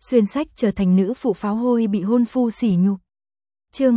xuyên sách trở thành nữ phụ pháo hôi bị hôn phu sỉ nhục. Chương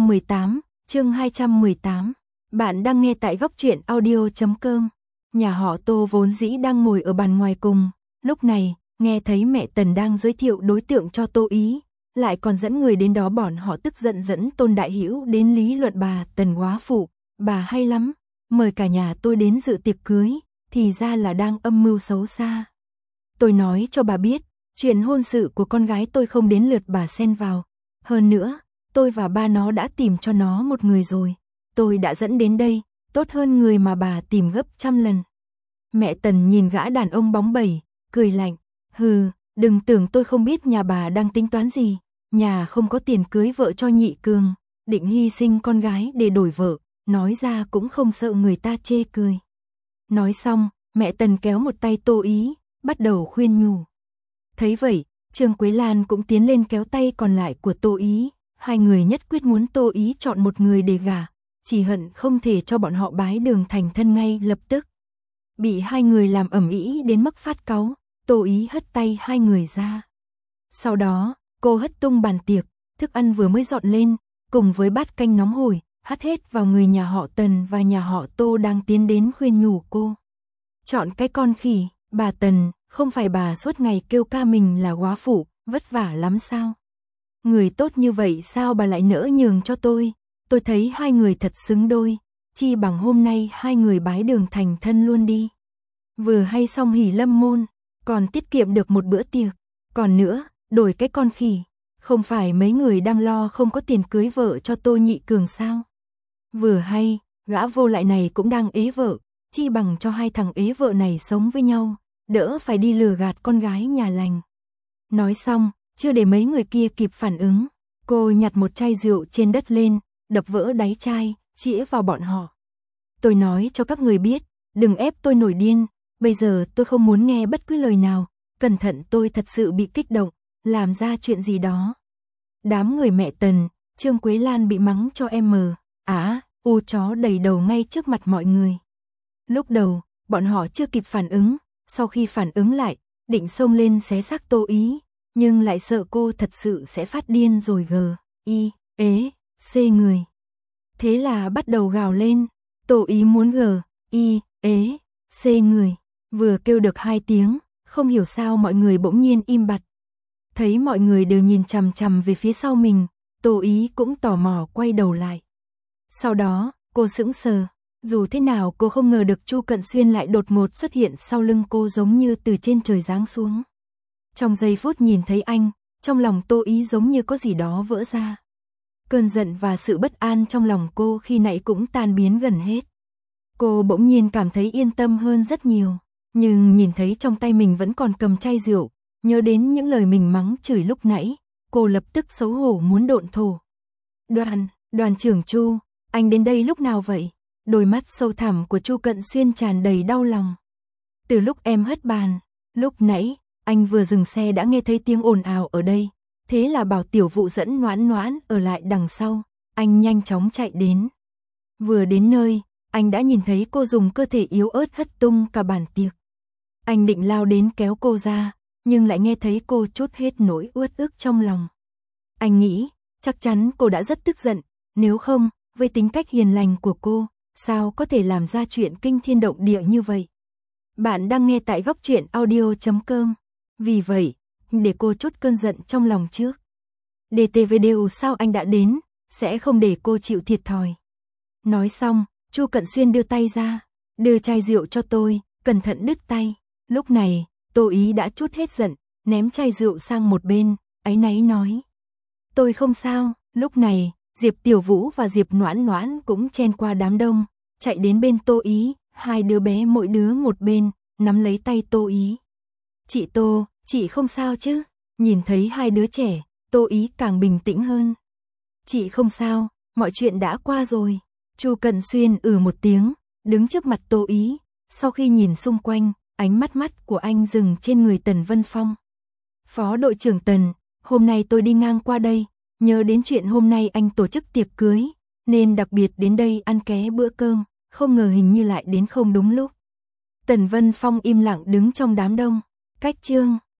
218. Bạn đang nghe tại góc truyện audio.com. Nhà họ Tô vốn dĩ đang ngồi ở bàn ngoài cùng, lúc này, nghe thấy mẹ Tần đang giới thiệu đối tượng cho Tô Ý, lại còn dẫn người đến đó, bọn họ tức giận dẫn Tôn Đại Hữu đến lý luận bà Tần góa phụ, bà hay lắm, mời cả nhà tôi đến dự tiệc cưới, thì ra là đang âm mưu xấu xa. Tôi nói cho bà biết, chuyện hôn sự của con gái tôi không đến lượt bà xen vào, hơn nữa, tôi và ba nó đã tìm cho nó một người rồi, tôi đã dẫn đến đây, tốt hơn người mà bà tìm gấp trăm lần. Mẹ Tần nhìn gã đàn ông bóng bẩy, cười lạnh, hừ, đừng tưởng tôi không biết nhà bà đang tính toán gì, nhà không có tiền cưới vợ cho nhị cường, định hy sinh con gái để đổi vợ, nói ra cũng không sợ người ta chê cười. Nói xong, mẹ Tần kéo một tay Tô Ý, bắt đầu khuyên nhủ. Thấy vậy, Trương Quế Lan cũng tiến lên kéo tay còn lại của Tô Ý, hai người nhất quyết muốn Tô Ý chọn một người để gả, chỉ hận không thể cho bọn họ bái đường thành thân ngay lập tức. Bị hai người làm ầm ĩ đến mức phát cáu, Tô Ý hất tay hai người ra. Sau đó, cô hất tung bàn tiệc, thức ăn vừa mới dọn lên, cùng với bát canh nóng hổi, hắt hết vào người nhà họ Tần và nhà họ Tô đang tiến đến khuyên nhủ cô. Chọn cái con khỉ, bà Tần, không phải bà suốt ngày kêu ca mình là góa phụ, vất vả lắm sao? Người tốt như vậy sao bà lại nỡ nhường cho tôi thấy hai người thật xứng đôi, chi bằng hôm nay hai người bái đường thành thân luôn đi. Vừa hay xong hỉ lâm môn, còn tiết kiệm được một bữa tiệc, còn nữa, đổi cái con khỉ, không phải mấy người đang lo không có tiền cưới vợ cho Tô Nhị Cường sao? Vừa hay, gã vô lại này cũng đang ế vợ, chi bằng cho hai thằng ế vợ này sống với nhau, đỡ phải đi lừa gạt con gái nhà lành. Nói xong, chưa để mấy người kia kịp phản ứng, cô nhặt một chai rượu trên đất lên, đập vỡ đáy chai, chĩa vào bọn họ. Tôi nói cho các người biết, đừng ép tôi nổi điên, bây giờ tôi không muốn nghe bất cứ lời nào, cẩn thận tôi thật sự bị kích động, làm ra chuyện gì đó. Đám người mẹ Tần, Trương Quế Lan bị mắng cho u chó đầy đầu ngay trước mặt mọi người. Lúc đầu, bọn họ chưa kịp phản ứng, sau khi phản ứng lại, định xông lên xé xác Tô Ý, nhưng lại sợ cô thật sự sẽ phát điên rồi người. Thế là bắt đầu gào lên, Tô Ý muốn người. Vừa kêu được 2 tiếng, không hiểu sao mọi người bỗng nhiên im bặt. Thấy mọi người đều nhìn chằm chằm về phía sau mình, Tô Ý cũng tò mò quay đầu lại. Sau đó, cô sững sờ, dù thế nào cô không ngờ được Chu Cận Xuyên lại đột ngột xuất hiện sau lưng cô giống như từ trên trời giáng xuống. Trong giây phút nhìn thấy anh, trong lòng Tô Ý giống như có gì đó vỡ ra. Cơn giận và sự bất an trong lòng cô khi nãy cũng tan biến gần hết. Cô bỗng nhiên cảm thấy yên tâm hơn rất nhiều, nhưng nhìn thấy trong tay mình vẫn còn cầm chai rượu, nhớ đến những lời mình mắng chửi lúc nãy, cô lập tức xấu hổ muốn độn thổ. Đoàn trưởng Chu, anh đến đây lúc nào vậy? Đôi mắt sâu thẳm của Chu Cận Xuyên tràn đầy đau lòng. Từ lúc em hất bàn, lúc nãy, anh vừa dừng xe đã nghe thấy tiếng ồn ào ở đây, thế là bảo Tiểu Vụ dẫn Noãn Noãn ở lại đằng sau, anh nhanh chóng chạy đến. Vừa đến nơi, anh đã nhìn thấy cô dùng cơ thể yếu ớt hất tung cả bàn tiệc. Anh định lao đến kéo cô ra, nhưng lại nghe thấy cô trút hết nỗi uất ức trong lòng. Anh nghĩ, chắc chắn cô đã rất tức giận, nếu không, với tính cách hiền lành của cô, sao có thể làm ra chuyện kinh thiên động địa như vậy. Bạn đang nghe tại góc truyện audio.com. Vì vậy, để cô trút cơn giận trong lòng trước. DTVDU sao anh đã đến, sẽ không để cô chịu thiệt thòi. Nói xong, Chu Cận Xuyên đưa tay ra, đưa chai rượu cho tôi, cẩn thận đứt tay. Lúc này, Tô Ý đã trút hết giận, ném chai rượu sang một bên, áy náy nói. Tôi không sao. Lúc này, Diệp Tiểu Vũ và Diệp Noãn Noãn cũng chen qua đám đông, chạy đến bên Tô Ý, hai đứa bé mỗi đứa một bên, nắm lấy tay Tô Ý. Chị Tô, chị không sao chứ? Nhìn thấy hai đứa trẻ, Tô Ý càng bình tĩnh hơn. Chị không sao, mọi chuyện đã qua rồi. Chu Cận Xuyên một tiếng, đứng trước mặt Tô Ý, sau khi nhìn xung quanh, ánh mắt của anh dừng trên người Tần Vân Phong. Phó đội trưởng Tần, hôm nay tôi đi ngang qua đây, nhớ đến chuyện hôm nay anh tổ chức tiệc cưới, nên đặc biệt đến đây ăn ké bữa cơm, không ngờ hình như lại đến không đúng lúc. Tần Vân Phong im lặng đứng trong đám đông, cách Trương